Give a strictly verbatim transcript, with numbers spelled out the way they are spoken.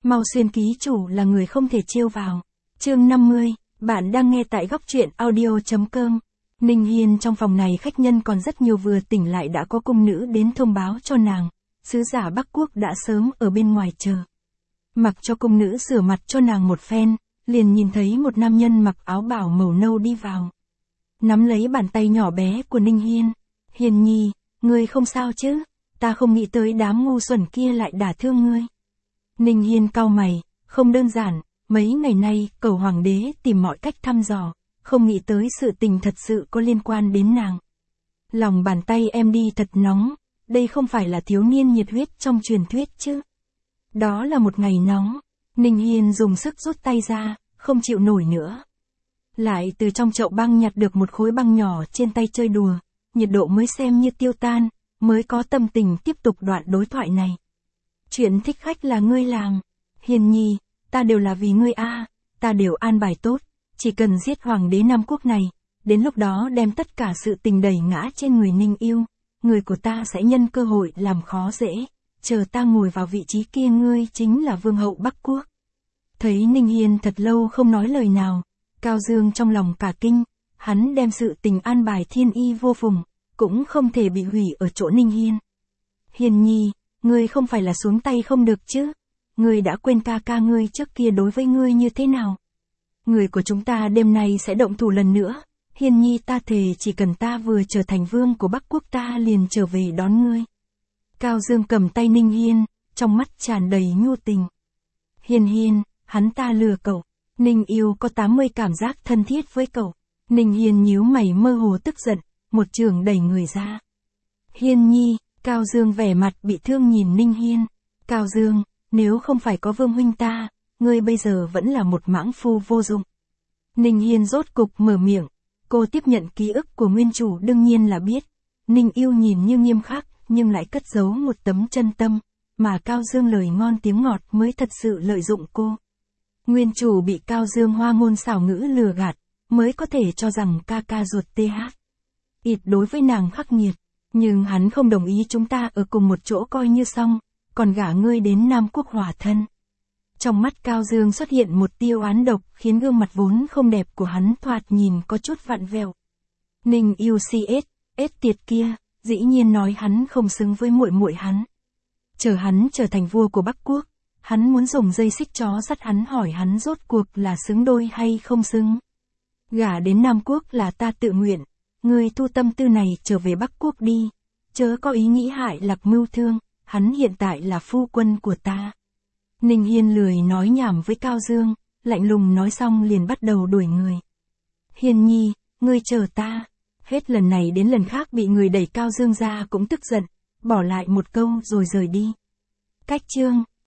Mau Xuyên ký chủ là người không thể trêu vào. Chương năm mươi, bạn đang nghe tại góc truyện audio chấm com. Ninh Hiên trong phòng này khách nhân còn rất nhiều, vừa tỉnh lại đã có cung nữ đến thông báo cho nàng. Sứ giả Bắc Quốc đã sớm ở bên ngoài chờ. Mặc cho cung nữ rửa mặt cho nàng một phen, liền nhìn thấy một nam nhân mặc áo bào màu nâu đi vào. Nắm lấy bàn tay nhỏ bé của Ninh Hiên. Hiền nhi, ngươi không sao chứ? Ta không nghĩ tới đám ngu xuẩn kia lại đả thương ngươi. Ninh Hiên cau mày, không đơn giản, mấy ngày nay cầu hoàng đế tìm mọi cách thăm dò, không nghĩ tới sự tình thật sự có liên quan đến nàng. Lòng bàn tay em đi thật nóng, đây không phải là thiếu niên nhiệt huyết trong truyền thuyết chứ. Đó là một ngày nóng, Ninh Hiên dùng sức rút tay ra, không chịu nổi nữa. Lại từ trong chậu băng nhặt được một khối băng nhỏ trên tay chơi đùa, nhiệt độ mới xem như tiêu tan, mới có tâm tình tiếp tục đoạn đối thoại này. Chuyện thích khách là ngươi làm, Hiền nhi, ta đều là vì ngươi a, ta đều an bài tốt, chỉ cần giết hoàng đế Nam Quốc này, đến lúc đó đem tất cả sự tình đẩy ngã trên người Ninh yêu, người của ta sẽ nhân cơ hội làm khó dễ, chờ ta ngồi vào vị trí kia ngươi chính là vương hậu Bắc Quốc. Thấy Ninh Hiên thật lâu không nói lời nào, Cao Dương trong lòng cả kinh, hắn đem sự tình an bài thiên y vô phùng, cũng không thể bị hủy ở chỗ Ninh Hiên. Hiền nhi, ngươi không phải là xuống tay không được chứ? Ngươi đã quên ca ca ngươi trước kia đối với ngươi như thế nào? Người của chúng ta đêm nay sẽ động thủ lần nữa. Hiền nhi, ta thề chỉ cần ta vừa trở thành vương của Bắc Quốc ta liền trở về đón ngươi. Cao Dương cầm tay Ninh Hiên, trong mắt tràn đầy nhu tình. Hiền Hiên, hắn ta lừa cậu. Ninh yêu có tám mươi cảm giác thân thiết với cậu. Ninh Hiên nhíu mày mơ hồ tức giận, một chưởng đẩy người ra. Hiên nhi, Cao Dương vẻ mặt bị thương nhìn Ninh Hiên. Cao Dương, nếu không phải có vương huynh ta, ngươi bây giờ vẫn là một mãng phu vô dụng. Ninh Hiên rốt cục mở miệng, cô tiếp nhận ký ức của nguyên chủ đương nhiên là biết. Ninh yêu nhìn như nghiêm khắc, nhưng lại cất giấu một tấm chân tâm, mà Cao Dương lời ngon tiếng ngọt mới thật sự lợi dụng cô. Nguyên chủ bị Cao Dương hoa ngôn xảo ngữ lừa gạt, mới có thể cho rằng ca ca ruột tê hát. Ịt đối với nàng khắc nghiệt, nhưng hắn không đồng ý chúng ta ở cùng một chỗ coi như xong, còn gả ngươi đến Nam Quốc hòa thân. Trong mắt Cao Dương xuất hiện một tia oán độc khiến gương mặt vốn không đẹp của hắn thoạt nhìn có chút vặn vẹo. Ninh yêu si ết, ết tiệt kia, dĩ nhiên nói hắn không xứng với muội muội hắn. Chờ hắn trở thành vua của Bắc Quốc, hắn muốn dùng dây xích chó dắt hắn hỏi hắn rốt cuộc là xứng đôi hay không xứng. Gả đến Nam Quốc là ta tự nguyện, ngươi thu tâm tư này trở về Bắc Quốc đi, chớ có ý nghĩ hại Lạc Mưu Thương, hắn hiện tại là phu quân của ta. Ninh Hiên lười nói nhảm với Cao Dương, lạnh lùng nói xong liền bắt đầu đuổi người. Hiên nhi, ngươi chờ ta. Hết lần này đến lần khác bị người đẩy Cao Dương ra cũng tức giận, bỏ lại một câu rồi rời đi. Cách chương